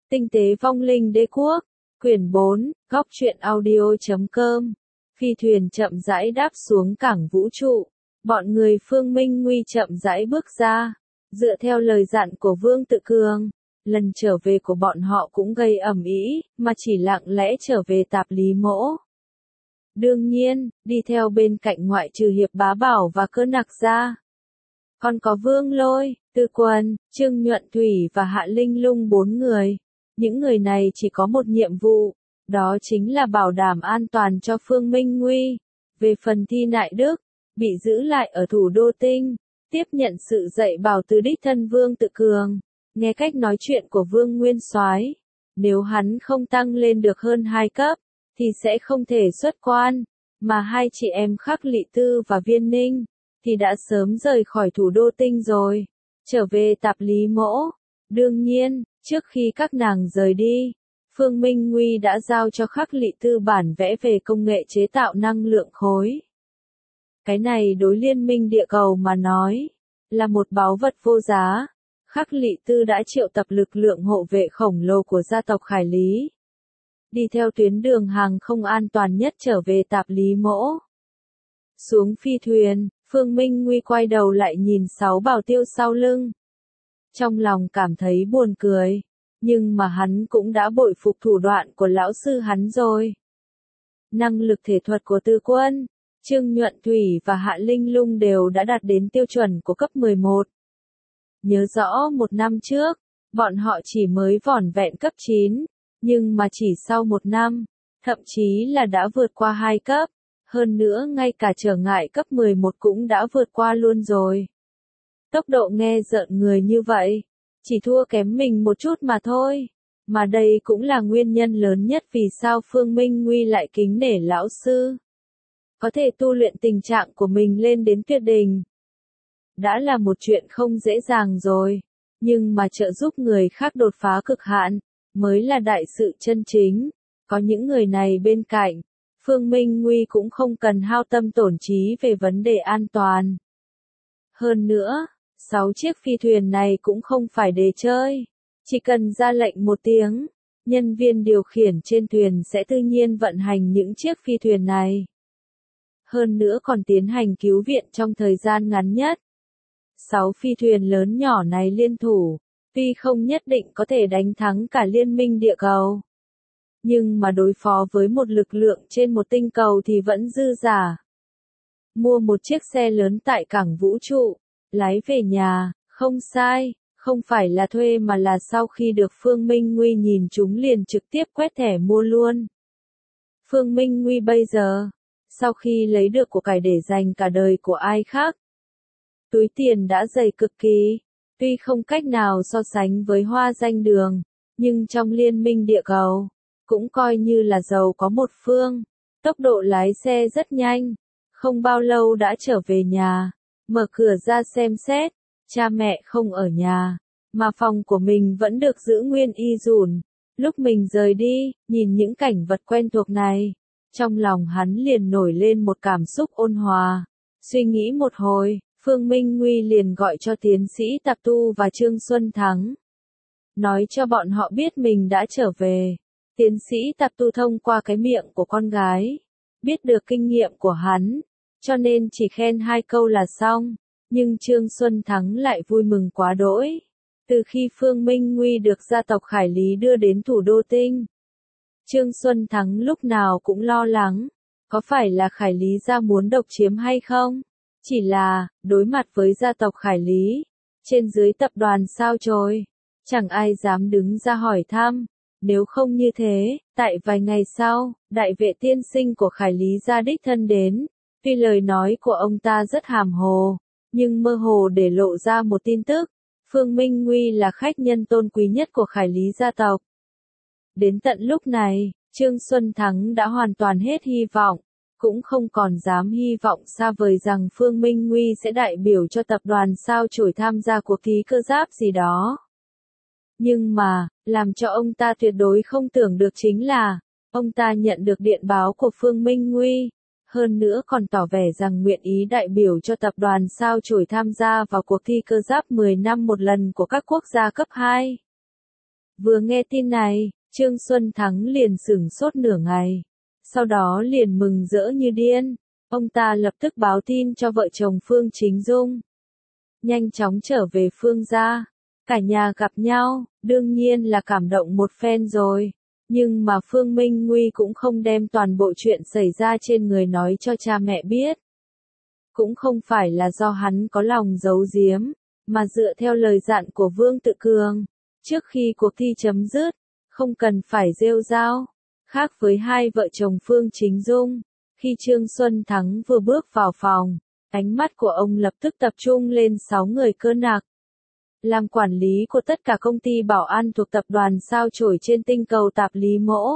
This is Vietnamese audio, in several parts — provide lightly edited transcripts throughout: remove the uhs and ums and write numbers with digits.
Tinh tế vong linh đế quốc, quyển 4, góc truyện audio.com. Phi thuyền chậm rãi đáp xuống cảng vũ trụ, bọn người Phương Minh Nguy chậm rãi bước ra, dựa theo lời dặn của Vương Tự Cường. Lần trở về của bọn họ cũng gây ầm ĩ, mà chỉ lặng lẽ trở về Tạp Lý Mỗ. Đương nhiên, đi theo bên cạnh ngoại trừ Hiệp Bá Bảo và Cơ Nặc ra, còn có Vương Lôi, Tư Quân, Trương Nhuận Thủy và Hạ Linh Lung 4 người. Những người này chỉ có một nhiệm vụ, đó chính là bảo đảm an toàn cho Phương Minh Nguy. Về phần Thi Nại Đức, bị giữ lại ở thủ đô Tinh, tiếp nhận sự dạy bảo từ đích thân Vương Tự Cường. Nghe cách nói chuyện của Vương Nguyên Soái, nếu hắn không tăng lên được hơn 2 cấp, thì sẽ không thể xuất quan, mà hai chị em Khắc Lị Tư và Viên Ninh, thì đã sớm rời khỏi thủ đô Tinh rồi, trở về Tạp Lý Mỗ. Đương nhiên, trước khi các nàng rời đi, Phương Minh Nguy đã giao cho Khắc Lị Tư bản vẽ về công nghệ chế tạo năng lượng khối. Cái này đối Liên minh địa cầu mà nói, là một báu vật vô giá. Khắc Lị Tư đã triệu tập lực lượng hộ vệ khổng lồ của gia tộc Khải Lý, đi theo tuyến đường hàng không an toàn nhất trở về Tạp Lý Mỗ. Xuống phi thuyền, Phương Minh Nguy quay đầu lại nhìn 6 bảo tiêu sau lưng. Trong lòng cảm thấy buồn cười, nhưng mà hắn cũng đã bội phục thủ đoạn của lão sư hắn rồi. Năng lực thể thuật của Tư Quân, Trương Nhuận Thủy và Hạ Linh Lung đều đã đạt đến tiêu chuẩn của cấp 11. Nhớ rõ một năm trước, bọn họ chỉ mới vỏn vẹn cấp 9, nhưng mà chỉ sau một năm, thậm chí là đã vượt qua 2 cấp, hơn nữa ngay cả trở ngại cấp 11 cũng đã vượt qua luôn rồi. Tốc độ nghe rợn người như vậy, chỉ thua kém mình một chút mà thôi, mà đây cũng là nguyên nhân lớn nhất vì sao Phương Minh Nguy lại kính nể lão sư. Có thể tu luyện tình trạng của mình lên đến tuyệt đỉnh, đã là một chuyện không dễ dàng rồi, nhưng mà trợ giúp người khác đột phá cực hạn, mới là đại sự chân chính. Có những người này bên cạnh, Phương Minh Nguy cũng không cần hao tâm tổn trí về vấn đề an toàn. Hơn nữa, 6 chiếc phi thuyền này cũng không phải để chơi, chỉ cần ra lệnh một tiếng, nhân viên điều khiển trên thuyền sẽ tự nhiên vận hành những chiếc phi thuyền này. Hơn nữa còn tiến hành cứu viện trong thời gian ngắn nhất. 6 phi thuyền lớn nhỏ này liên thủ, tuy không nhất định có thể đánh thắng cả liên minh địa cầu, nhưng mà đối phó với một lực lượng trên một tinh cầu thì vẫn dư giả. Mua một chiếc xe lớn tại cảng vũ trụ, lái về nhà, không sai, không phải là thuê mà là sau khi được Phương Minh Nguy nhìn chúng liền trực tiếp quét thẻ mua luôn. Phương Minh Nguy bây giờ, sau khi lấy được của cải để dành cả đời của ai khác, túi tiền đã dày cực kỳ, tuy không cách nào so sánh với Hoa Danh Đường, nhưng trong liên minh địa cầu, cũng coi như là giàu có một phương. Tốc độ lái xe rất nhanh, không bao lâu đã trở về nhà, mở cửa ra xem xét, cha mẹ không ở nhà, mà phòng của mình vẫn được giữ nguyên y rủn. Lúc mình rời đi, nhìn những cảnh vật quen thuộc này, trong lòng hắn liền nổi lên một cảm xúc ôn hòa. Suy nghĩ một hồi, Phương Minh Nguy liền gọi cho tiến sĩ Tạp Tu và Trương Xuân Thắng, nói cho bọn họ biết mình đã trở về. Tiến sĩ Tạp Tu thông qua cái miệng của con gái, biết được kinh nghiệm của hắn, cho nên chỉ khen 2 câu là xong, nhưng Trương Xuân Thắng lại vui mừng quá đỗi. Từ khi Phương Minh Nguy được gia tộc Khải Lý đưa đến thủ đô Tinh, Trương Xuân Thắng lúc nào cũng lo lắng, có phải là Khải Lý gia muốn độc chiếm hay không? Chỉ là, đối mặt với gia tộc Khải Lý, trên dưới tập đoàn sao chổi, chẳng ai dám đứng ra hỏi thăm. Nếu không như thế, tại vài ngày sau, đại vệ tiên sinh của Khải Lý gia đích thân đến. Tuy lời nói của ông ta rất hàm hồ, nhưng mơ hồ để lộ ra một tin tức. Phương Minh Nguy là khách nhân tôn quý nhất của Khải Lý gia tộc. Đến tận lúc này, Trương Xuân Thắng đã hoàn toàn hết hy vọng, cũng không còn dám hy vọng xa vời rằng Phương Minh Nguy sẽ đại biểu cho tập đoàn sao chổi tham gia cuộc thi cơ giáp gì đó. Nhưng mà, làm cho ông ta tuyệt đối không tưởng được chính là, ông ta nhận được điện báo của Phương Minh Nguy, hơn nữa còn tỏ vẻ rằng nguyện ý đại biểu cho tập đoàn sao chổi tham gia vào cuộc thi cơ giáp 10 năm một lần của các quốc gia cấp 2. Vừa nghe tin này, Trương Xuân Thắng liền sửng sốt nửa ngày. Sau đó liền mừng rỡ như điên. Ông ta lập tức báo tin cho vợ chồng Phương Chính Dung. Nhanh chóng trở về Phương gia. Cả nhà gặp nhau, đương nhiên là cảm động một phen rồi. Nhưng mà Phương Minh Nguy cũng không đem toàn bộ chuyện xảy ra trên người nói cho cha mẹ biết. Cũng không phải là do hắn có lòng giấu giếm, mà dựa theo lời dặn của Vương Tự Cường. Trước khi cuộc thi chấm dứt, không cần phải rêu rao. Khác với hai vợ chồng Phương Chính Dung, khi Trương Xuân Thắng vừa bước vào phòng, ánh mắt của ông lập tức tập trung lên 6 người cơ nạc. Làm quản lý của tất cả công ty bảo an thuộc tập đoàn sao chổi trên tinh cầu Tạp Lý Mỗ.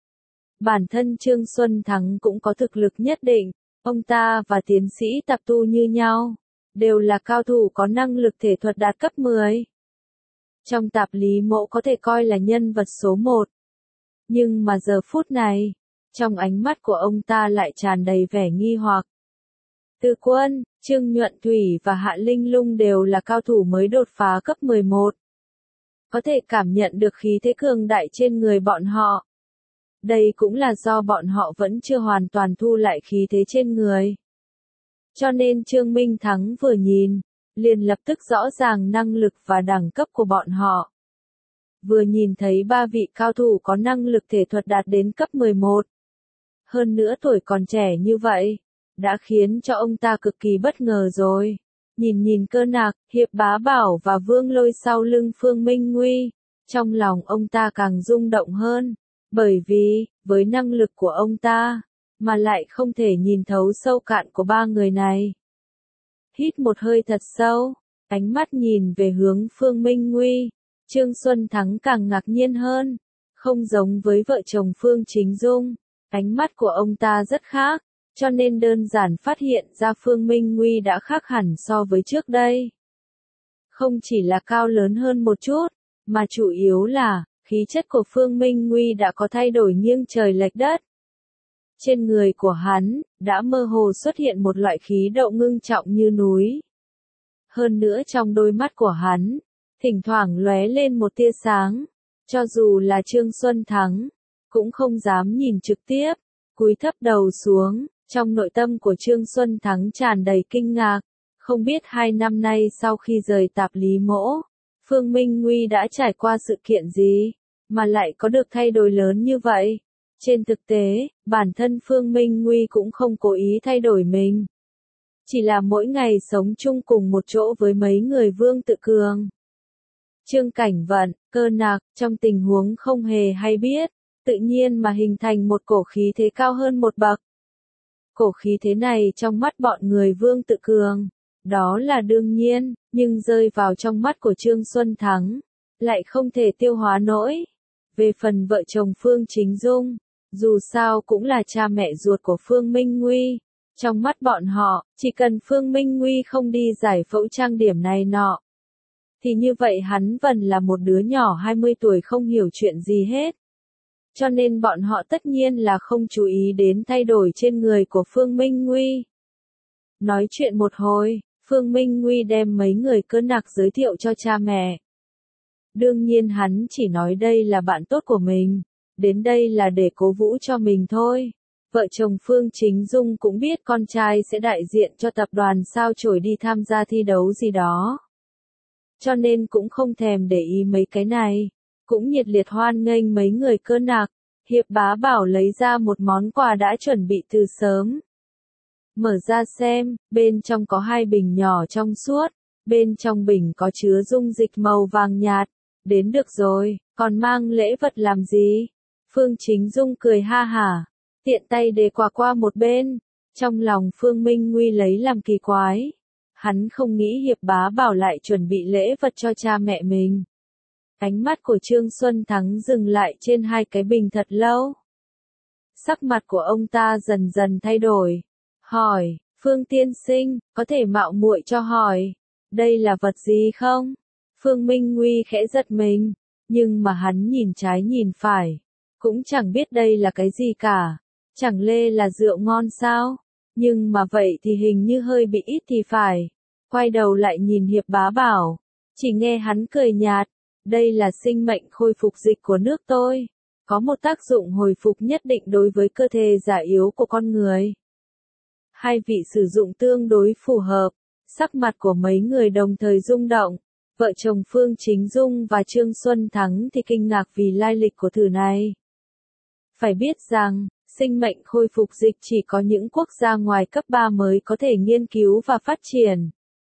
Bản thân Trương Xuân Thắng cũng có thực lực nhất định, ông ta và tiến sĩ Tạp Tu như nhau, đều là cao thủ có năng lực thể thuật đạt cấp 10. Trong Tạp Lý Mỗ có thể coi là nhân vật số 1. Nhưng mà giờ phút này, trong ánh mắt của ông ta lại tràn đầy vẻ nghi hoặc. Từ Quân, Trương Nhuận Thủy và Hạ Linh Lung đều là cao thủ mới đột phá cấp 11. Có thể cảm nhận được khí thế cường đại trên người bọn họ. Đây cũng là do bọn họ vẫn chưa hoàn toàn thu lại khí thế trên người. Cho nên Trương Minh Thắng vừa nhìn, liền lập tức rõ ràng năng lực và đẳng cấp của bọn họ. Vừa nhìn thấy 3 vị cao thủ có năng lực thể thuật đạt đến cấp 11. Hơn nữa tuổi còn trẻ như vậy, đã khiến cho ông ta cực kỳ bất ngờ rồi. Nhìn Cơ Nạc, Hiệp Bá Bảo và Vương Lôi sau lưng Phương Minh Nguy, trong lòng ông ta càng rung động hơn, bởi vì, với năng lực của ông ta, mà lại không thể nhìn thấu sâu cạn của 3 người này. Hít một hơi thật sâu, ánh mắt nhìn về hướng Phương Minh Nguy, Trương Xuân Thắng càng ngạc nhiên hơn, không giống với vợ chồng Phương Chính Dung, ánh mắt của ông ta rất khác. Cho nên đơn giản phát hiện ra Phương Minh Nguy đã khác hẳn so với trước đây. Không chỉ là cao lớn hơn một chút, mà chủ yếu là, khí chất của Phương Minh Nguy đã có thay đổi nghiêng trời lệch đất. Trên người của hắn, đã mơ hồ xuất hiện một loại khí độ ngưng trọng như núi. Hơn nữa trong đôi mắt của hắn, thỉnh thoảng lóe lên một tia sáng, cho dù là Trương Xuân Thắng, cũng không dám nhìn trực tiếp, cúi thấp đầu xuống. Trong nội tâm của Trương Xuân Thắng tràn đầy kinh ngạc, không biết 2 năm nay sau khi rời Tạp Lý Mỗ, Phương Minh Nguy đã trải qua sự kiện gì, mà lại có được thay đổi lớn như vậy. Trên thực tế, bản thân Phương Minh Nguy cũng không cố ý thay đổi mình. Chỉ là mỗi ngày sống chung cùng một chỗ với mấy người Vương Tự Cường. Trương Cảnh Vận, Cơ Nạc, trong tình huống không hề hay biết, tự nhiên mà hình thành một cổ khí thế cao hơn một bậc. Cổ khí thế này trong mắt bọn người Vương Tự Cường, đó là đương nhiên, nhưng rơi vào trong mắt của Trương Xuân Thắng, lại không thể tiêu hóa nổi. Về phần vợ chồng Phương Chính Dung, dù sao cũng là cha mẹ ruột của Phương Minh Nguy, trong mắt bọn họ, chỉ cần Phương Minh Nguy không đi giải phẫu trang điểm này nọ, thì như vậy hắn vẫn là một đứa nhỏ 20 tuổi không hiểu chuyện gì hết. Cho nên bọn họ tất nhiên là không chú ý đến thay đổi trên người của Phương Minh Nguy. Nói chuyện một hồi, Phương Minh Nguy đem mấy người Cơ Nạc giới thiệu cho cha mẹ. Đương nhiên hắn chỉ nói đây là bạn tốt của mình, đến đây là để cố vũ cho mình thôi. Vợ chồng Phương Chính Dung cũng biết con trai sẽ đại diện cho tập đoàn sao chổi đi tham gia thi đấu gì đó. Cho nên cũng không thèm để ý mấy cái này. Cũng nhiệt liệt hoan nghênh mấy người Cơ Nạc. Hiệp Bá Bảo lấy ra một món quà đã chuẩn bị từ sớm. Mở ra xem, bên trong có 2 bình nhỏ trong suốt, bên trong bình có chứa dung dịch màu vàng nhạt. Đến được rồi, còn mang lễ vật làm gì? Phương Chính Dung cười ha hả, tiện tay để quà qua một bên. Trong lòng Phương Minh Nguy lấy làm kỳ quái. Hắn không nghĩ Hiệp Bá Bảo lại chuẩn bị lễ vật cho cha mẹ mình. Ánh mắt của Trương Xuân Thắng dừng lại trên 2 cái bình thật lâu. Sắc mặt của ông ta dần dần thay đổi. Hỏi, Phương tiên sinh, có thể mạo muội cho hỏi, đây là vật gì không? Phương Minh Nguy khẽ giật mình, nhưng mà hắn nhìn trái nhìn phải, cũng chẳng biết đây là cái gì cả. Chẳng lẽ là rượu ngon sao? Nhưng mà vậy thì hình như hơi bị ít thì phải. Quay đầu lại nhìn Hiệp Bá Bảo, chỉ nghe hắn cười nhạt. Đây là sinh mệnh khôi phục dịch của nước tôi. Có một tác dụng hồi phục nhất định đối với cơ thể già yếu của con người. Hai vị sử dụng tương đối phù hợp. Sắc mặt của mấy người đồng thời rung động. Vợ chồng Phương Chính Dung và Trương Xuân Thắng thì kinh ngạc vì lai lịch của thử này. Phải biết rằng, sinh mệnh khôi phục dịch chỉ có những quốc gia ngoài cấp 3 mới có thể nghiên cứu và phát triển.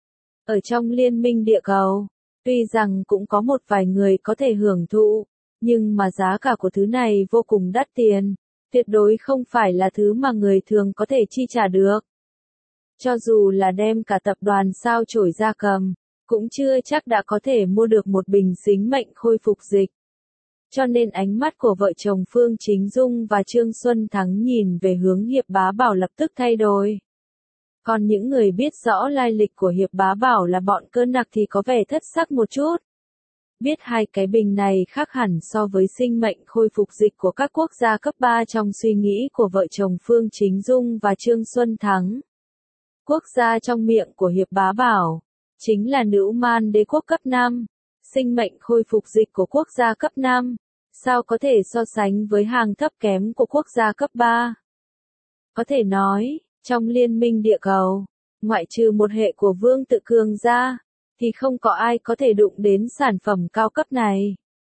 Ở trong liên minh địa cầu, tuy rằng cũng có một vài người có thể hưởng thụ, nhưng mà giá cả của thứ này vô cùng đắt tiền, tuyệt đối không phải là thứ mà người thường có thể chi trả được. Cho dù là đem cả tập đoàn sao chổi ra cầm, cũng chưa chắc đã có thể mua được một bình sinh mệnh khôi phục dịch. Cho nên ánh mắt của vợ chồng Phương Chính Dung và Trương Xuân Thắng nhìn về hướng Hiệp Bá Bảo lập tức thay đổi. Còn những người biết rõ lai lịch của Hiệp Bá Bảo là bọn cơ nặc thì có vẻ thất sắc một chút. Biết hai cái bình này khác hẳn so với sinh mệnh khôi phục dịch của các quốc gia cấp 3 trong suy nghĩ của vợ chồng Phương Chính Dung và Trương Xuân Thắng. Quốc gia trong miệng của Hiệp Bá Bảo chính là Nữ Man Đế quốc cấp 5. Sinh mệnh khôi phục dịch của quốc gia cấp 5, sao có thể so sánh với hàng thấp kém của quốc gia cấp 3? Có thể nói, trong liên minh địa cầu, ngoại trừ một hệ của Vương Tự Cường ra, thì không có ai có thể đụng đến sản phẩm cao cấp này.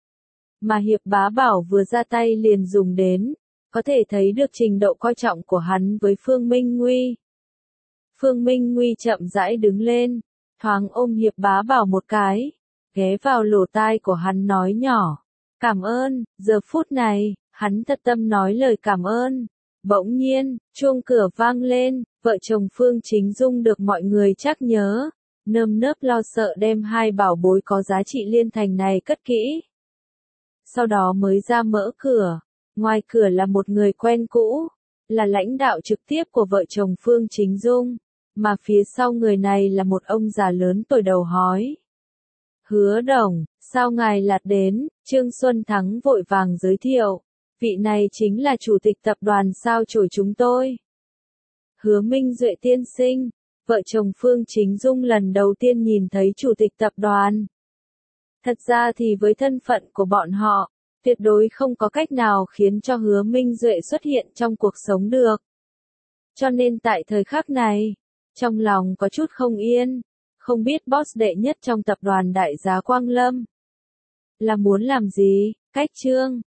Mà Hiệp Bá Bảo vừa ra tay liền dùng đến, có thể thấy được trình độ coi trọng của hắn với Phương Minh Nguy. Phương Minh Nguy chậm rãi đứng lên, thoáng ôm Hiệp Bá Bảo một cái, ghé vào lỗ tai của hắn nói nhỏ. Cảm ơn, giờ phút này, hắn thật tâm nói lời cảm ơn. Bỗng nhiên, chuông cửa vang lên, vợ chồng Phương Chính Dung được mọi người chắc nhớ, nơm nớp lo sợ đem hai bảo bối có giá trị liên thành này cất kỹ. Sau đó mới ra mở cửa, ngoài cửa là một người quen cũ, là lãnh đạo trực tiếp của vợ chồng Phương Chính Dung, mà phía sau người này là một ông già lớn tuổi đầu hói. Hứa Đồng, sao ngài lạt đến? Trương Xuân Thắng vội vàng giới thiệu, vị này chính là chủ tịch tập đoàn sao chổi chúng tôi. Hứa Minh Duệ tiên sinh, vợ chồng Phương Chính Dung lần đầu tiên nhìn thấy chủ tịch tập đoàn. Thật ra thì với thân phận của bọn họ, tuyệt đối không có cách nào khiến cho Hứa Minh Duệ xuất hiện trong cuộc sống được. Cho nên tại thời khắc này, trong lòng có chút không yên, không biết boss đệ nhất trong tập đoàn Đại Giá Quang Lâm là muốn làm gì. Cách Trương